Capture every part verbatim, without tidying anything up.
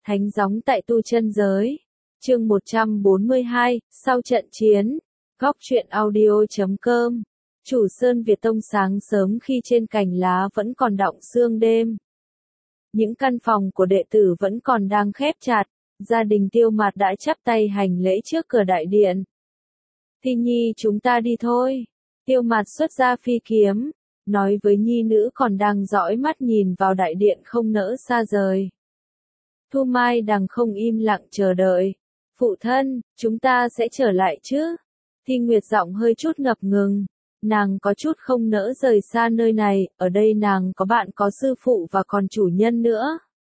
Thánh gióng tại tu chân giới. Chương một trăm bốn mươi hai, sau trận chiến. Góc truyện audio chấm com. Chủ Sơn Việt Tông sáng sớm khi trên cành lá vẫn còn đọng sương đêm. Những căn phòng của đệ tử vẫn còn đang khép chặt, gia đình Tiêu Mạt đã chắp tay hành lễ trước cửa đại điện. Thi Nhi, chúng ta đi thôi. Tiêu Mạt xuất ra phi kiếm, nói với nhi nữ còn đang dõi mắt nhìn vào đại điện không nỡ xa rời. Thu Mai đằng không im lặng chờ đợi. Phụ thân, chúng ta sẽ trở lại chứ? Thi Nguyệt giọng hơi chút ngập ngừng. Nàng có chút không nỡ rời xa nơi này, ở đây nàng có bạn, có sư phụ và còn chủ nhân nữa.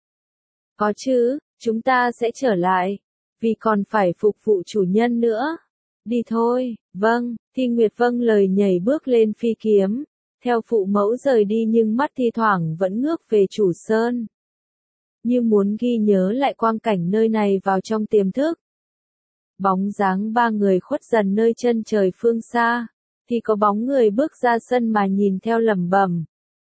Có chứ, chúng ta sẽ trở lại, vì còn phải phục vụ chủ nhân nữa. Đi thôi. Vâng. Thi Nguyệt vâng lời nhảy bước lên phi kiếm, theo phụ mẫu rời đi nhưng mắt thi thoảng vẫn ngước về Chủ Sơn, như muốn ghi nhớ lại quang cảnh nơi này vào trong tiềm thức. Bóng dáng ba người khuất dần nơi chân trời phương xa, thì có bóng người bước ra sân mà nhìn theo lẩm bẩm.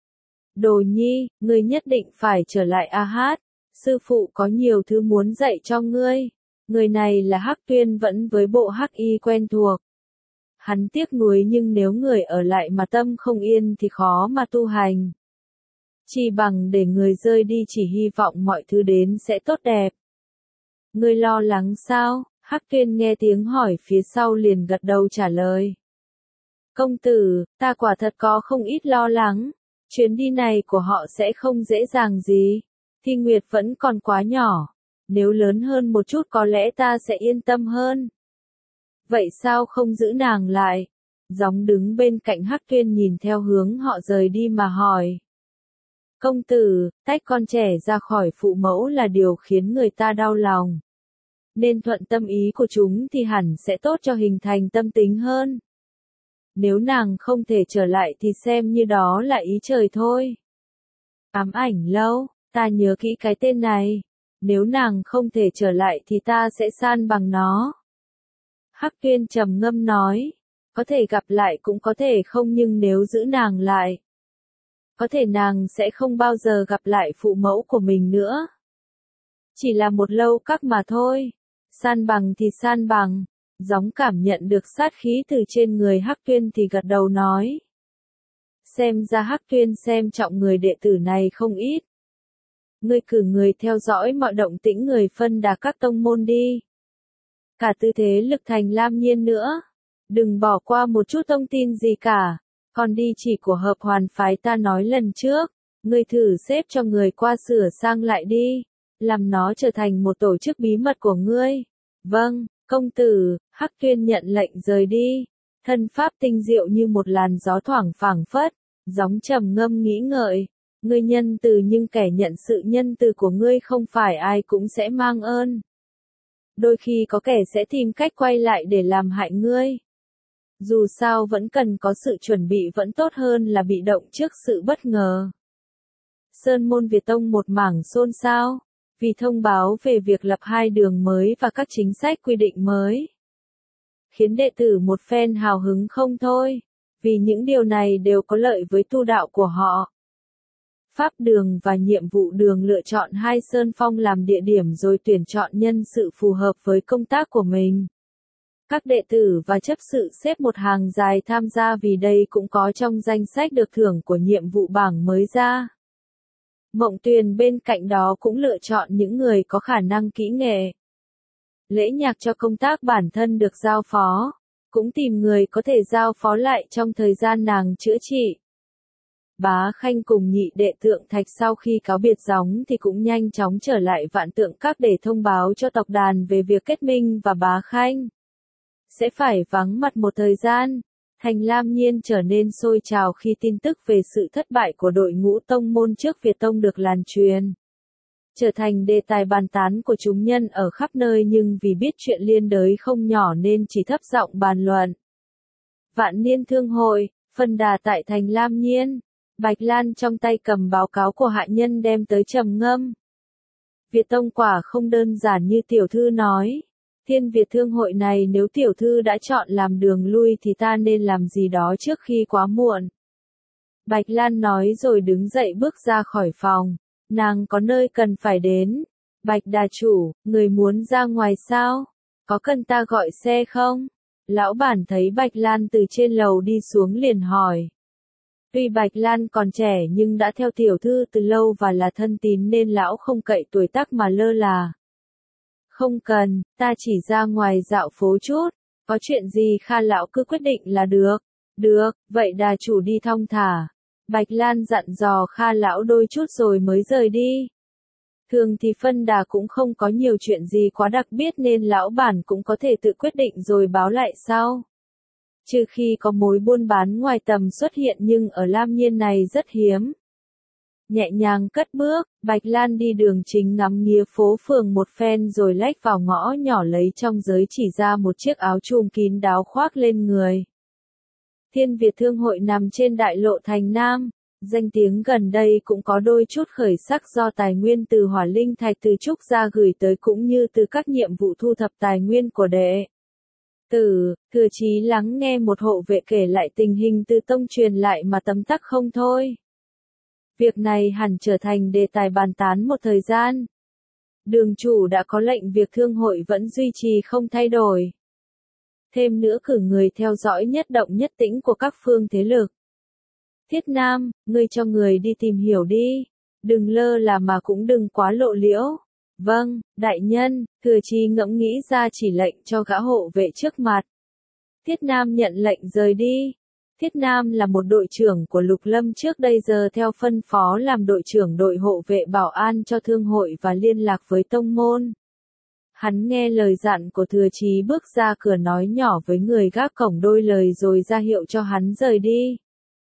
Đồ Nhi, ngươi nhất định phải trở lại A Hát, sư phụ có nhiều thứ muốn dạy cho ngươi. Người này là Hắc Tuyên vẫn với bộ hắc y quen thuộc. Hắn tiếc nuối nhưng nếu người ở lại mà tâm không yên thì khó mà tu hành. Chỉ bằng để người rơi đi, chỉ hy vọng mọi thứ đến sẽ tốt đẹp. Ngươi lo lắng sao? Hắc Tuyên nghe tiếng hỏi phía sau liền gật đầu trả lời. Công tử, ta quả thật có không ít lo lắng. Chuyến đi này của họ sẽ không dễ dàng gì. Thi Nguyệt vẫn còn quá nhỏ. Nếu lớn hơn một chút có lẽ ta sẽ yên tâm hơn. Vậy sao không giữ nàng lại? Gióng đứng bên cạnh Hắc Tuyên nhìn theo hướng họ rời đi mà hỏi. Công tử, tách con trẻ ra khỏi phụ mẫu là điều khiến người ta đau lòng. Nên thuận tâm ý của chúng thì hẳn sẽ tốt cho hình thành tâm tính hơn. Nếu nàng không thể trở lại thì xem như đó là ý trời thôi. Ám Ảnh Lâu, ta nhớ kỹ cái tên này. Nếu nàng không thể trở lại thì ta sẽ san bằng nó. Hắc Tuyên trầm ngâm nói. Có thể gặp lại cũng có thể không, nhưng nếu giữ nàng lại, có thể nàng sẽ không bao giờ gặp lại phụ mẫu của mình nữa. Chỉ là một lâu các mà thôi. San bằng thì san bằng. Gióng cảm nhận được sát khí từ trên người Hắc Tuyên thì gật đầu nói. Xem ra Hắc Tuyên xem trọng người đệ tử này không ít. Ngươi cử người theo dõi mọi động tĩnh người phân đà các tông môn đi. Cả tư thế lực thành Lam Nhiên nữa. Đừng bỏ qua một chút thông tin gì cả. Còn đi chỉ của hợp hoàn phái ta nói lần trước. Ngươi thử xếp cho người qua sửa sang lại đi. Làm nó trở thành một tổ chức bí mật của ngươi. Vâng, công tử. Hắc Tuyên nhận lệnh rời đi. Thân pháp tinh diệu như một làn gió thoảng phảng phất. Gióng trầm ngâm nghĩ ngợi. Ngươi nhân từ nhưng kẻ nhận sự nhân từ của ngươi không phải ai cũng sẽ mang ơn. Đôi khi có kẻ sẽ tìm cách quay lại để làm hại ngươi. Dù sao vẫn cần có sự chuẩn bị vẫn tốt hơn là bị động trước sự bất ngờ. Sơn môn Việt Tông một mảng xôn xao, vì thông báo về việc lập hai đường mới và các chính sách quy định mới. Khiến đệ tử một phen hào hứng không thôi, vì những điều này đều có lợi với tu đạo của họ. Pháp đường và nhiệm vụ đường lựa chọn hai sơn phong làm địa điểm rồi tuyển chọn nhân sự phù hợp với công tác của mình. Các đệ tử và chấp sự xếp một hàng dài tham gia vì đây cũng có trong danh sách được thưởng của nhiệm vụ bảng mới ra. Mộng Tuyền bên cạnh đó cũng lựa chọn những người có khả năng kỹ nghệ. Lễ Nhạc cho công tác bản thân được giao phó, cũng tìm người có thể giao phó lại trong thời gian nàng chữa trị. Bá Khanh cùng nhị đệ Tượng Thạch sau khi cáo biệt Gióng thì cũng nhanh chóng trở lại Vạn Tượng Các để thông báo cho tộc đàn về việc kết minh, và Bá Khanh sẽ phải vắng mặt một thời gian. Thành Lam Nhiên trở nên sôi trào khi tin tức về sự thất bại của đội ngũ tông môn trước Việt Tông được lan truyền. Trở thành đề tài bàn tán của chúng nhân ở khắp nơi, nhưng vì biết chuyện liên đới không nhỏ nên chỉ thấp giọng bàn luận. Vạn Niên Thương Hội, phân đà tại Thành Lam Nhiên. Bạch Lan trong tay cầm báo cáo của hạ nhân đem tới trầm ngâm. Việt Tông quả không đơn giản như tiểu thư nói. Thiên Việt Thương Hội này nếu tiểu thư đã chọn làm đường lui thì ta nên làm gì đó trước khi quá muộn. Bạch Lan nói rồi đứng dậy bước ra khỏi phòng. Nàng có nơi cần phải đến. Bạch đà chủ, người muốn ra ngoài sao? Có cần ta gọi xe không? Lão bản thấy Bạch Lan từ trên lầu đi xuống liền hỏi. Tuy Bạch Lan còn trẻ nhưng đã theo tiểu thư từ lâu và là thân tín nên lão không cậy tuổi tác mà lơ là. Không cần, ta chỉ ra ngoài dạo phố chút, có chuyện gì Kha lão cứ quyết định là được. Được, vậy đà chủ đi thong thả. Bạch Lan dặn dò Kha lão đôi chút rồi mới rời đi. Thường thì phân đà cũng không có nhiều chuyện gì quá đặc biệt nên lão bản cũng có thể tự quyết định rồi báo lại sau. Trừ khi có mối buôn bán ngoài tầm xuất hiện nhưng ở Lam Nhiên này rất hiếm. Nhẹ nhàng cất bước, Bạch Lan đi đường chính ngắm nghía phố phường một phen rồi lách vào ngõ nhỏ lấy trong giới chỉ ra một chiếc áo chùm kín đáo khoác lên người. Thiên Việt Thương hội nằm trên đại lộ thành Nam, danh tiếng gần đây cũng có đôi chút khởi sắc do tài nguyên từ hỏa linh thạch từ Trúc Gia gửi tới cũng như từ các nhiệm vụ thu thập tài nguyên của đệ tử. Thừa Chí lắng nghe một hộ vệ kể lại tình hình từ tông truyền lại mà tấm tắc không thôi. Việc này hẳn trở thành đề tài bàn tán một thời gian. Đường chủ đã có lệnh việc thương hội vẫn duy trì không thay đổi. Thêm nữa cử người theo dõi nhất động nhất tĩnh của các phương thế lực. Thiết Nam, ngươi cho người đi tìm hiểu đi. Đừng lơ là mà cũng đừng quá lộ liễu. Vâng, đại nhân, Thừa Chí ngẫm nghĩ ra chỉ lệnh cho gã hộ vệ trước mặt. Thiết Nam nhận lệnh rời đi. Thiết Nam là một đội trưởng của Lục Lâm trước đây giờ theo phân phó làm đội trưởng đội hộ vệ bảo an cho thương hội và liên lạc với tông môn. Hắn nghe lời dặn của Thừa Chí bước ra cửa nói nhỏ với người gác cổng đôi lời rồi ra hiệu cho hắn rời đi.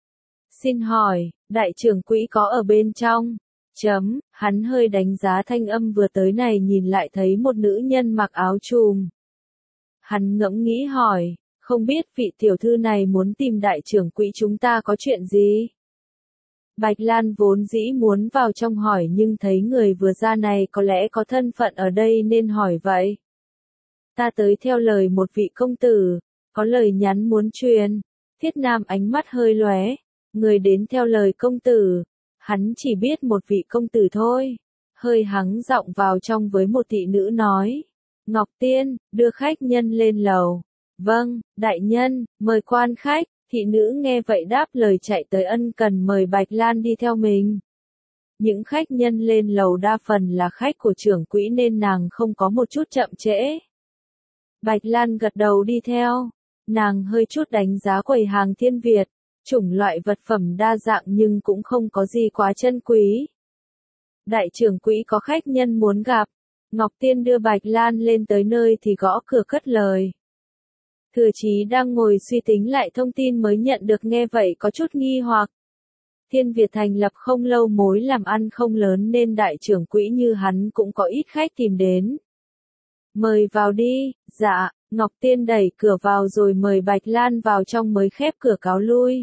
Xin hỏi, đại trưởng quỹ có ở bên trong? Chấm, hắn hơi đánh giá thanh âm vừa tới này nhìn lại thấy một nữ nhân mặc áo chùm. Hắn ngẫm nghĩ hỏi, không biết vị tiểu thư này muốn tìm đại trưởng quỹ chúng ta có chuyện gì? Bạch Lan vốn dĩ muốn vào trong hỏi nhưng thấy người vừa ra này có lẽ có thân phận ở đây nên hỏi vậy. Ta tới theo lời một vị công tử, có lời nhắn muốn truyền. Thiết Nam ánh mắt hơi lóe, người đến theo lời công tử, hắn chỉ biết một vị công tử thôi. Hơi hắng giọng vào trong với một thị nữ nói, Ngọc Tiên, đưa khách nhân lên lầu. Vâng, đại nhân, mời quan khách. Thị nữ nghe vậy đáp lời chạy tới ân cần mời Bạch Lan đi theo mình. Những khách nhân lên lầu đa phần là khách của trưởng quỹ nên nàng không có một chút chậm trễ. Bạch Lan gật đầu đi theo. Nàng hơi chút đánh giá quầy hàng Thiên Việt, chủng loại vật phẩm đa dạng nhưng cũng không có gì quá chân quý. Đại trưởng quỹ có khách nhân muốn gặp. Ngọc Tiên đưa Bạch Lan lên tới nơi thì gõ cửa cất lời. Thừa Chí đang ngồi suy tính lại thông tin mới nhận được nghe vậy có chút nghi hoặc. Thiên Việt thành lập không lâu mối làm ăn không lớn nên đại trưởng quỹ như hắn cũng có ít khách tìm đến. Mời vào đi, dạ, Ngọc Tiên đẩy cửa vào rồi mời Bạch Lan vào trong mới khép cửa cáo lui.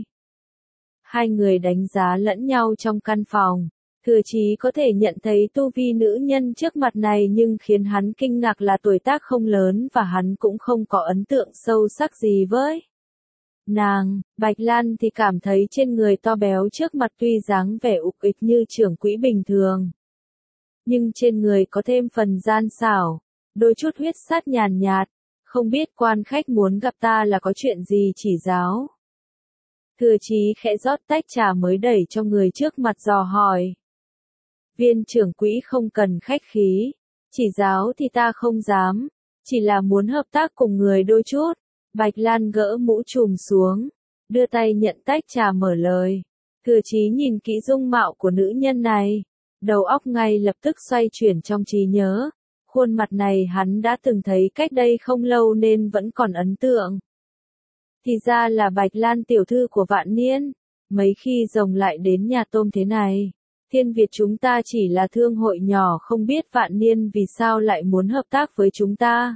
Hai người đánh giá lẫn nhau trong căn phòng. Thừa Chí có thể nhận thấy tu vi nữ nhân trước mặt này nhưng khiến hắn kinh ngạc là tuổi tác không lớn và hắn cũng không có ấn tượng sâu sắc gì với nàng. Bạch Lan thì cảm thấy trên người to béo trước mặt tuy dáng vẻ ục ịch như trưởng quỹ bình thường, nhưng trên người có thêm phần gian xảo, đôi chút huyết sát nhàn nhạt, không biết quan khách muốn gặp ta là có chuyện gì chỉ giáo. Thừa Chí khẽ rót tách trà mới đẩy cho người trước mặt dò hỏi. Viên trưởng quỹ không cần khách khí, chỉ giáo thì ta không dám, chỉ là muốn hợp tác cùng người đôi chút. Bạch Lan gỡ mũ trùm xuống, đưa tay nhận tách trà mở lời. Thừa Chí nhìn kỹ dung mạo của nữ nhân này, đầu óc ngay lập tức xoay chuyển trong trí nhớ. Khuôn mặt này hắn đã từng thấy cách đây không lâu nên vẫn còn ấn tượng. Thì ra là Bạch Lan tiểu thư của Vạn Niên, mấy khi rồng lại đến nhà tôm thế này. Thiên Việt chúng ta chỉ là thương hội nhỏ không biết Vạn Niên vì sao lại muốn hợp tác với chúng ta.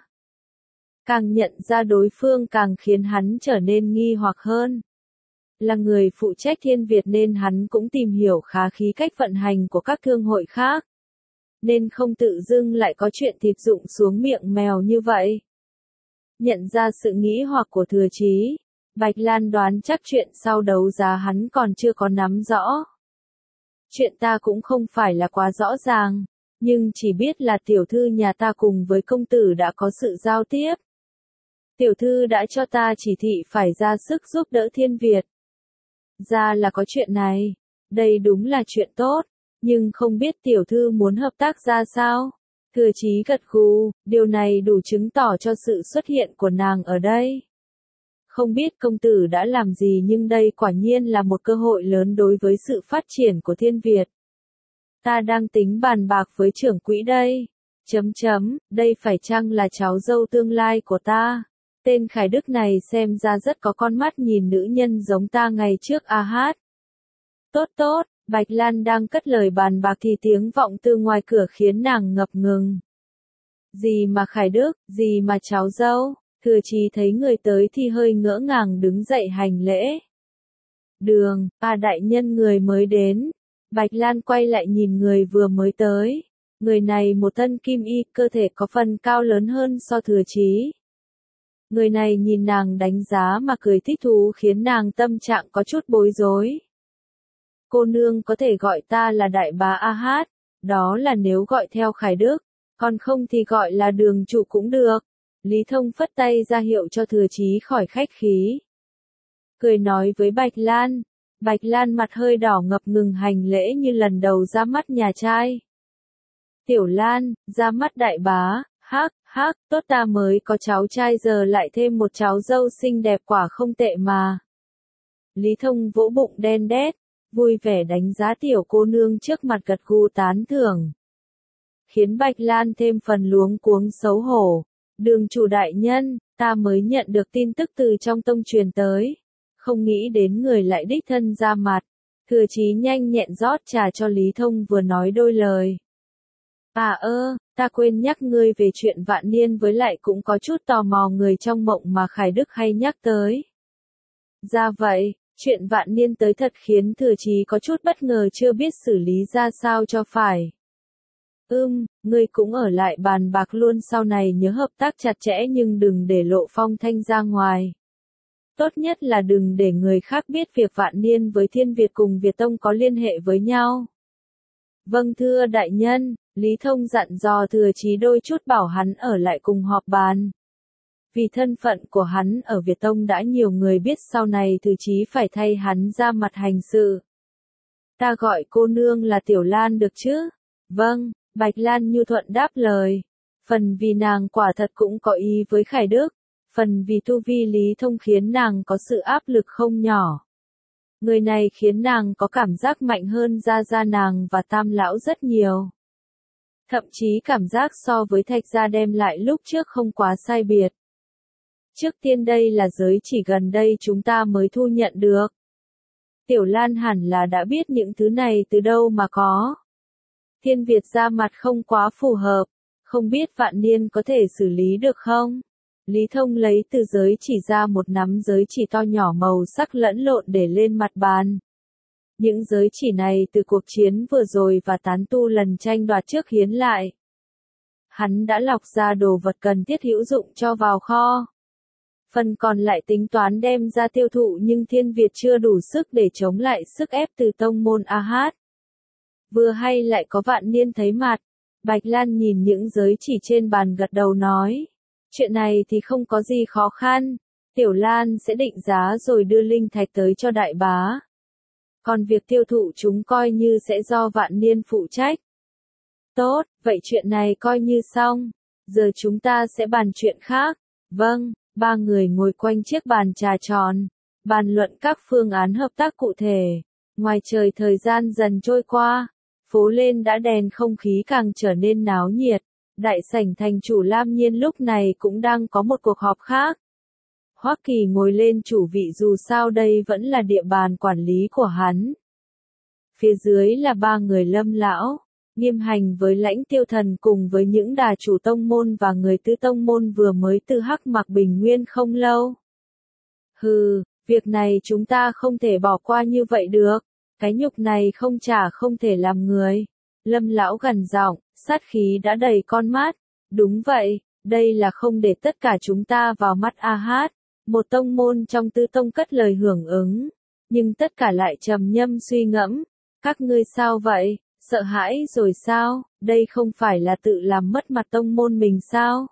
Càng nhận ra đối phương càng khiến hắn trở nên nghi hoặc hơn. Là người phụ trách Thiên Việt nên hắn cũng tìm hiểu khá khí cách vận hành của các thương hội khác. Nên không tự dưng lại có chuyện thịt rụng xuống miệng mèo như vậy. Nhận ra sự nghĩ hoặc của Thừa Chí, Bạch Lan đoán chắc chuyện sau đấu giá hắn còn chưa có nắm rõ. Chuyện ta cũng không phải là quá rõ ràng, nhưng chỉ biết là tiểu thư nhà ta cùng với công tử đã có sự giao tiếp. Tiểu thư đã cho ta chỉ thị phải ra sức giúp đỡ Thiên Việt. Ra là có chuyện này, đây đúng là chuyện tốt, nhưng không biết tiểu thư muốn hợp tác ra sao? Thừa Chí gật gù, điều này đủ chứng tỏ cho sự xuất hiện của nàng ở đây. Không biết công tử đã làm gì nhưng đây quả nhiên là một cơ hội lớn đối với sự phát triển của Thiên Việt. Ta đang tính bàn bạc với trưởng quỹ đây. Chấm chấm, đây phải chăng là cháu dâu tương lai của ta? Tên Khải Đức này xem ra rất có con mắt nhìn nữ nhân giống ta ngày trước a hát. Tốt tốt, Bạch Lan đang cất lời bàn bạc thì tiếng vọng từ ngoài cửa khiến nàng ngập ngừng. Gì mà Khải Đức, gì mà cháu dâu? Thừa Chí thấy người tới thì hơi ngỡ ngàng đứng dậy hành lễ. Đường, à đại nhân người mới đến. Bạch Lan quay lại nhìn người vừa mới tới. Người này một thân kim y, cơ thể có phần cao lớn hơn so Thừa Chí. Người này nhìn nàng đánh giá mà cười thích thú khiến nàng tâm trạng có chút bối rối. Cô nương có thể gọi ta là đại bá A Hát, đó là nếu gọi theo Khải Đức, còn không thì gọi là đường chủ cũng được. Lý Thông phất tay ra hiệu cho Thừa Chí khỏi khách khí. Cười nói với Bạch Lan, Bạch Lan mặt hơi đỏ ngập ngừng hành lễ như lần đầu ra mắt nhà trai. Tiểu Lan, ra mắt đại bá, hắc, hắc, tốt ta mới có cháu trai giờ lại thêm một cháu dâu xinh đẹp quả không tệ mà. Lý Thông vỗ bụng đen đét, vui vẻ đánh giá tiểu cô nương trước mặt gật gù tán thưởng. Khiến Bạch Lan thêm phần luống cuống xấu hổ. Đường chủ đại nhân, ta mới nhận được tin tức từ trong tông truyền tới. Không nghĩ đến người lại đích thân ra mặt. Thừa Chí nhanh nhẹn rót trà cho Lý Thông vừa nói đôi lời. À ơ, ta quên nhắc ngươi về chuyện Vạn Niên với lại cũng có chút tò mò người trong mộng mà Khải Đức hay nhắc tới. Ra vậy, chuyện Vạn Niên tới thật khiến Thừa Chí có chút bất ngờ chưa biết xử lý ra sao cho phải. Ưm, ngươi cũng ở lại bàn bạc luôn sau này nhớ hợp tác chặt chẽ nhưng đừng để lộ phong thanh ra ngoài. Tốt nhất là đừng để người khác biết việc Vạn Niên với Thiên Việt cùng Việt Tông có liên hệ với nhau. Vâng thưa đại nhân, Lý Thông dặn dò Thừa Chí đôi chút bảo hắn ở lại cùng họp bàn. Vì thân phận của hắn ở Việt Tông đã nhiều người biết sau này Thừa Chí phải thay hắn ra mặt hành sự. Ta gọi cô nương là Tiểu Lan được chứ? Vâng. Bạch Lan nhu thuận đáp lời, phần vì nàng quả thật cũng có ý với Khải Đức, phần vì tu vi Lý Thông khiến nàng có sự áp lực không nhỏ. Người này khiến nàng có cảm giác mạnh hơn Gia Gia nàng và Tam Lão rất nhiều. Thậm chí cảm giác so với Thạch Gia đem lại lúc trước không quá sai biệt. Trước tiên đây là giới chỉ gần đây chúng ta mới thu nhận được. Tiểu Lan hẳn là đã biết những thứ này từ đâu mà có. Thiên Việt ra mặt không quá phù hợp, không biết Vạn Niên có thể xử lý được không? Lý Thông lấy từ giới chỉ ra một nắm giới chỉ to nhỏ màu sắc lẫn lộn để lên mặt bàn. Những giới chỉ này từ cuộc chiến vừa rồi và tán tu lần tranh đoạt trước hiến lại. Hắn đã lọc ra đồ vật cần thiết hữu dụng cho vào kho. Phần còn lại tính toán đem ra tiêu thụ nhưng Thiên Việt chưa đủ sức để chống lại sức ép từ tông môn A Hát. Vừa hay lại có Vạn Niên thấy mặt, Bạch Lan nhìn những giới chỉ trên bàn gật đầu nói. Chuyện này thì không có gì khó khăn, Tiểu Lan sẽ định giá rồi đưa linh thạch tới cho đại bá. Còn việc tiêu thụ chúng coi như sẽ do Vạn Niên phụ trách. Tốt, vậy chuyện này coi như xong, giờ chúng ta sẽ bàn chuyện khác. Vâng, ba người ngồi quanh chiếc bàn trà tròn, bàn luận các phương án hợp tác cụ thể. Ngoài trời thời gian dần trôi qua. Phố lên đã đèn không khí càng trở nên náo nhiệt, đại sảnh thành chủ Lam Nhiên lúc này cũng đang có một cuộc họp khác. Hoắc Kỳ ngồi lên chủ vị dù sao đây vẫn là địa bàn quản lý của hắn. Phía dưới là ba người Lâm Lão, Nghiêm Hành với Lãnh Tiêu Thần cùng với những đà chủ tông môn và người tứ tông môn vừa mới từ Hắc Mạc Bình Nguyên không lâu. Hừ, việc này chúng ta không thể bỏ qua như vậy được. Cái nhục này không trả không thể làm người. Lâm Lão gằn giọng, sát khí đã đầy con mắt. Đúng vậy, đây là không để tất cả chúng ta vào mắt A Hát. Một tông môn trong tứ tông cất lời hưởng ứng. Nhưng tất cả lại trầm nhâm suy ngẫm. Các ngươi sao vậy? Sợ hãi rồi sao? đây không phải là tự làm mất mặt tông môn mình sao?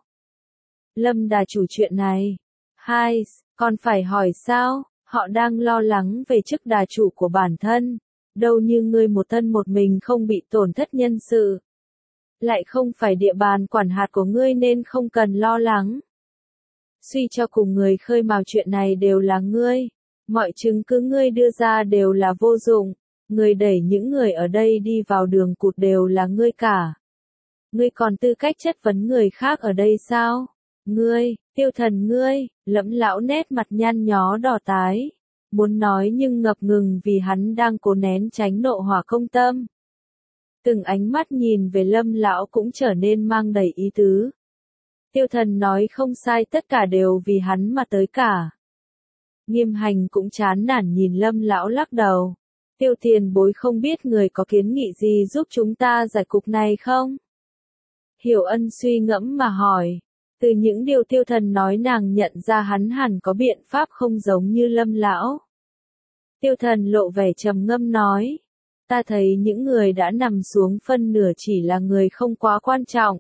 Lâm đà chủ chuyện này. Hai, còn phải hỏi sao? Họ đang lo lắng về chức đà chủ của bản thân. Đâu như ngươi một thân một mình không bị tổn thất nhân sự. Lại không phải địa bàn quản hạt của ngươi nên không cần lo lắng. Suy cho cùng người khơi mào chuyện này đều là ngươi. Mọi chứng cứ ngươi đưa ra đều là vô dụng. Người đẩy những người ở đây đi vào đường cụt đều là ngươi cả. Ngươi còn tư cách chất vấn người khác ở đây sao? Ngươi, Tiêu Thần ngươi, Lẫm lão nét mặt nhăn nhó đỏ tái. Muốn nói nhưng ngập ngừng vì hắn đang cố nén tránh nộ hỏa công tâm. Từng ánh mắt nhìn về Lâm lão cũng trở nên mang đầy ý tứ. Tiêu Thần nói không sai, tất cả đều vì hắn mà tới cả. Nghiêm Hành cũng chán nản nhìn Lâm lão lắc đầu. Tiêu tiền bối không biết người có kiến nghị gì giúp chúng ta giải cục này không? Hiểu Ân suy ngẫm mà hỏi. Từ những điều Tiêu Thần nói nàng nhận ra hắn hẳn có biện pháp không giống như Lâm lão. Tiêu Thần lộ vẻ trầm ngâm nói. Ta thấy những người đã nằm xuống phân nửa chỉ là người không quá quan trọng.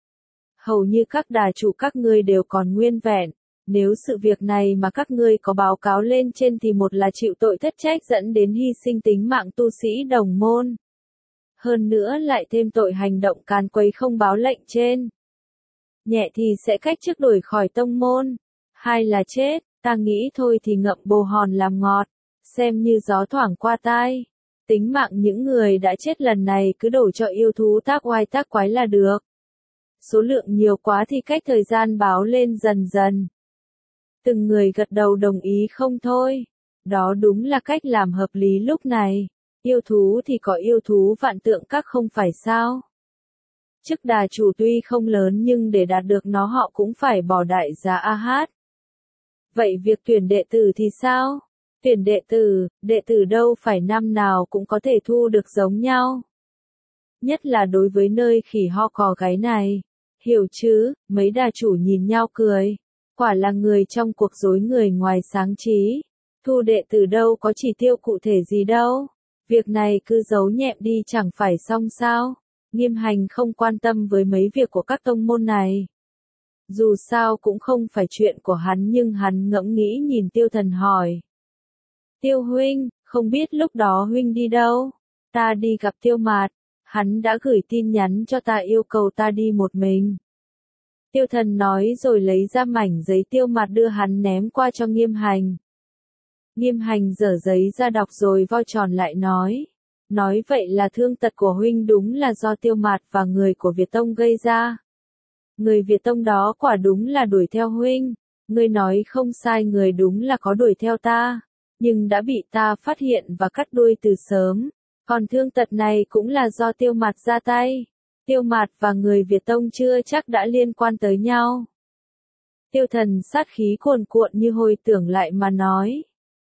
Hầu như các đà chủ các ngươi đều còn nguyên vẹn. Nếu sự việc này mà các ngươi có báo cáo lên trên thì một là chịu tội thất trách dẫn đến hy sinh tính mạng tu sĩ đồng môn. Hơn nữa lại thêm tội hành động càn quấy không báo lệnh trên. Nhẹ thì sẽ cách chức đuổi khỏi tông môn. Hai là chết, ta nghĩ thôi thì ngậm bồ hòn làm ngọt. Xem như gió thoảng qua tai. Tính mạng những người đã chết lần này cứ đổ cho yêu thú tác oai tác quái là được. Số lượng nhiều quá thì cách thời gian báo lên dần dần. Từng người gật đầu đồng ý không thôi. Đó đúng là cách làm hợp lý lúc này. Yêu thú thì có yêu thú vạn tượng các không phải sao. Chức đà chủ tuy không lớn nhưng để đạt được nó họ cũng phải bỏ đại giá a hát. Vậy việc tuyển đệ tử thì sao? Tuyển đệ tử, đệ tử đâu phải năm nào cũng có thể thu được giống nhau. Nhất là đối với nơi khỉ ho cò gáy này. Hiểu chứ, mấy đà chủ nhìn nhau cười. Quả là người trong cuộc rối người ngoài sáng trí. Thu đệ tử đâu có chỉ tiêu cụ thể gì đâu. Việc này cứ giấu nhẹm đi chẳng phải xong sao. Nghiêm Hành không quan tâm với mấy việc của các tông môn này. Dù sao cũng không phải chuyện của hắn nhưng hắn ngẫm nghĩ nhìn Tiêu Thần hỏi. Tiêu huynh, không biết lúc đó huynh đi đâu? Ta đi gặp Tiêu Mạt. Hắn đã gửi tin nhắn cho ta yêu cầu ta đi một mình. Tiêu Thần nói rồi lấy ra mảnh giấy Tiêu Mạt đưa hắn ném qua cho Nghiêm Hành. Nghiêm Hành dở giấy ra đọc rồi vo tròn lại nói. Nói vậy là thương tật của huynh đúng là do Tiêu Mạt và người của Việt Tông gây ra. Người Việt Tông đó quả đúng là đuổi theo huynh. Ngươi nói không sai, người đúng là có đuổi theo ta. Nhưng đã bị ta phát hiện và cắt đuôi từ sớm. Còn thương tật này cũng là do Tiêu Mạt ra tay. Tiêu Mạt và người Việt Tông chưa chắc đã liên quan tới nhau. Tiêu Thần sát khí cuồn cuộn như hồi tưởng lại mà nói.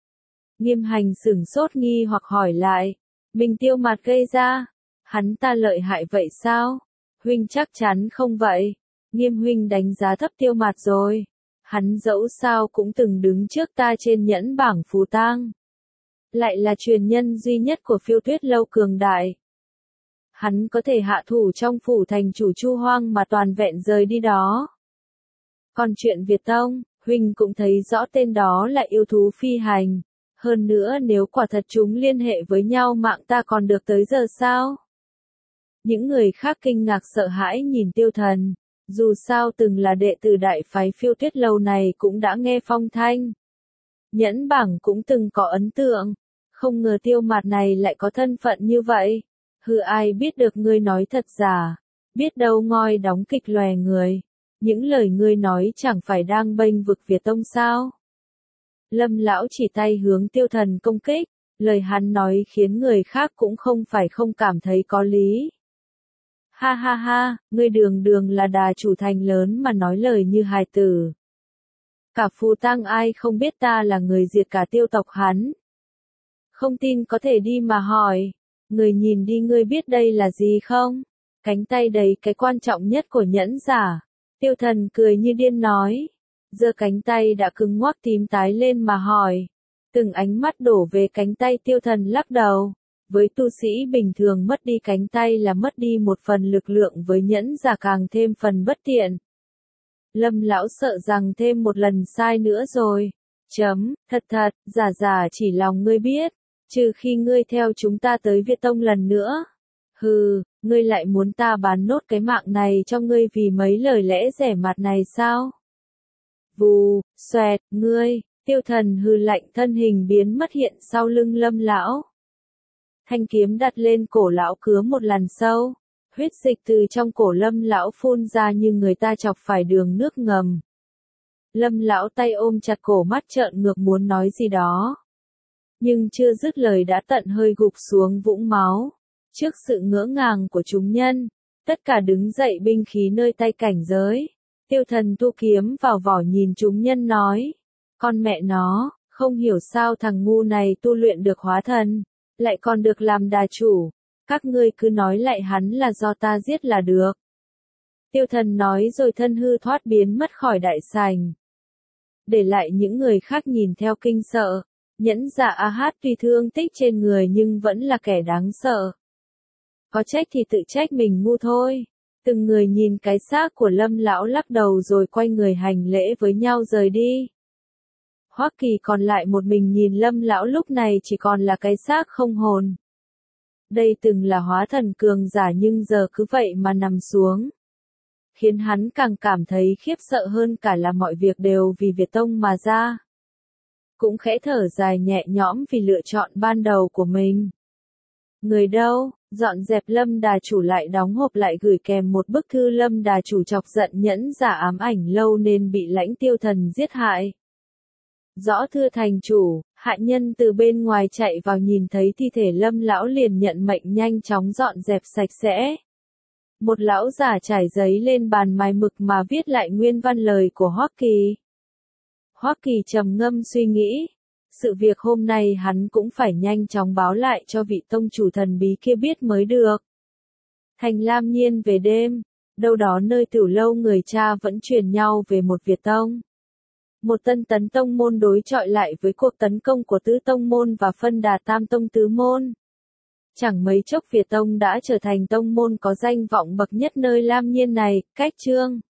Nghiêm Hành sửng sốt nghi hoặc hỏi lại. Mình Tiêu Mạt gây ra. Hắn ta lợi hại vậy sao? Huynh chắc chắn không vậy. Nghiêm huynh đánh giá thấp Tiêu Mạt rồi. Hắn dẫu sao cũng từng đứng trước ta trên nhẫn bảng phù tang. Lại là truyền nhân duy nhất của Phiêu Tuyết lâu cường đại. Hắn có thể hạ thủ trong phủ thành chủ Chu Hoang mà toàn vẹn rời đi đó. Còn chuyện Việt Tông, huynh cũng thấy rõ tên đó là yêu thú phi hành. Hơn nữa nếu quả thật chúng liên hệ với nhau mạng ta còn được tới giờ sao? Những người khác kinh ngạc sợ hãi nhìn Tiêu Thần. Dù sao từng là đệ tử đại phái Phiêu Tuyết lâu này cũng đã nghe phong thanh. Nhẫn bảng cũng từng có ấn tượng. Không ngờ Tiêu Mạt này lại có thân phận như vậy. Hừ, ai biết được ngươi nói thật giả. Biết đâu ngoi đóng kịch lòe người. Những lời ngươi nói chẳng phải đang bênh vực Việt Tông sao? Lâm lão chỉ tay hướng Tiêu Thần công kích. Lời hắn nói khiến người khác cũng không phải không cảm thấy có lý. Ha ha ha, ngươi đường đường là đà chủ thành lớn mà nói lời như hài tử. Cả phù tang ai không biết ta là người diệt cả Tiêu tộc hắn. Không tin có thể đi mà hỏi. Người nhìn đi, ngươi biết đây là gì không? Cánh tay đầy cái quan trọng nhất của nhẫn giả. Tiêu Thần cười như điên nói. Giơ cánh tay đã cứng ngoắc tím tái lên mà hỏi. Từng ánh mắt đổ về cánh tay Tiêu Thần lắc đầu. Với tu sĩ bình thường mất đi cánh tay là mất đi một phần lực lượng, với nhẫn giả càng thêm phần bất tiện. Lâm lão sợ rằng thêm một lần sai nữa rồi. Chấm, thật thật, giả giả chỉ lòng ngươi biết, trừ khi ngươi theo chúng ta tới Việt Tông lần nữa. Hừ, ngươi lại muốn ta bán nốt cái mạng này cho ngươi vì mấy lời lẽ rẻ mạt này sao? Vù, xoẹt, ngươi, Tiêu Thần hừ lạnh, thân hình biến mất hiện sau lưng Lâm lão. Thanh kiếm đặt lên cổ lão cứa một làn sâu, huyết dịch từ trong cổ Lâm lão phun ra như người ta chọc phải đường nước ngầm. Lâm lão tay ôm chặt cổ, mắt trợn ngược muốn nói gì đó, nhưng chưa dứt lời đã tận hơi gục xuống vũng máu. Trước sự ngỡ ngàng của chúng nhân, tất cả đứng dậy, binh khí nơi tay cảnh giới. Tiêu Thần thu kiếm vào vỏ nhìn chúng nhân nói, con mẹ nó, không hiểu sao thằng ngu này tu luyện được hóa thần, lại còn được làm đà chủ. Các ngươi cứ nói lại hắn là do ta giết là được. Tiêu Thần nói rồi thân hư thoát biến mất khỏi đại sảnh, để lại những người khác nhìn theo kinh sợ. Nhẫn giả A Hát tuy thương tích trên người nhưng vẫn là kẻ đáng sợ. Có trách thì tự trách mình ngu thôi. Từng người nhìn cái xác của Lâm lão lắc đầu rồi quay người hành lễ với nhau rời đi. Hoắc Kỳ còn lại một mình nhìn Lâm lão, lúc này chỉ còn là cái xác không hồn. Đây từng là hóa thần cường giả nhưng giờ cứ vậy mà nằm xuống, khiến hắn càng cảm thấy khiếp sợ hơn cả là mọi việc đều vì Việt Tông mà ra. Cũng khẽ thở dài nhẹ nhõm vì lựa chọn ban đầu của mình. Người đâu? Dọn dẹp Lâm đà chủ lại đóng hộp lại gửi kèm một bức thư. Lâm đà chủ chọc giận nhẫn giả ám ảnh lâu nên bị Lãnh Tiêu Thần giết hại. Rõ thưa thành chủ, hạ nhân từ bên ngoài chạy vào nhìn thấy thi thể Lâm lão liền nhận mệnh nhanh chóng dọn dẹp sạch sẽ. Một lão giả trải giấy lên bàn mài mực mà viết lại nguyên văn lời của Hoắc Kỳ. Hoắc Kỳ trầm ngâm suy nghĩ. Sự việc hôm nay hắn cũng phải nhanh chóng báo lại cho vị tông chủ thần bí kia biết mới được. Thành Lam Nhiên về đêm, đâu đó nơi tiểu lâu người cha vẫn truyền nhau về một Việt Tông. Một tân tấn tông môn đối chọi lại với cuộc tấn công của tứ tông môn và phân đà tam tông tứ môn. Chẳng mấy chốc Việt Tông đã trở thành tông môn có danh vọng bậc nhất nơi Lam Nhiên này. Cách chương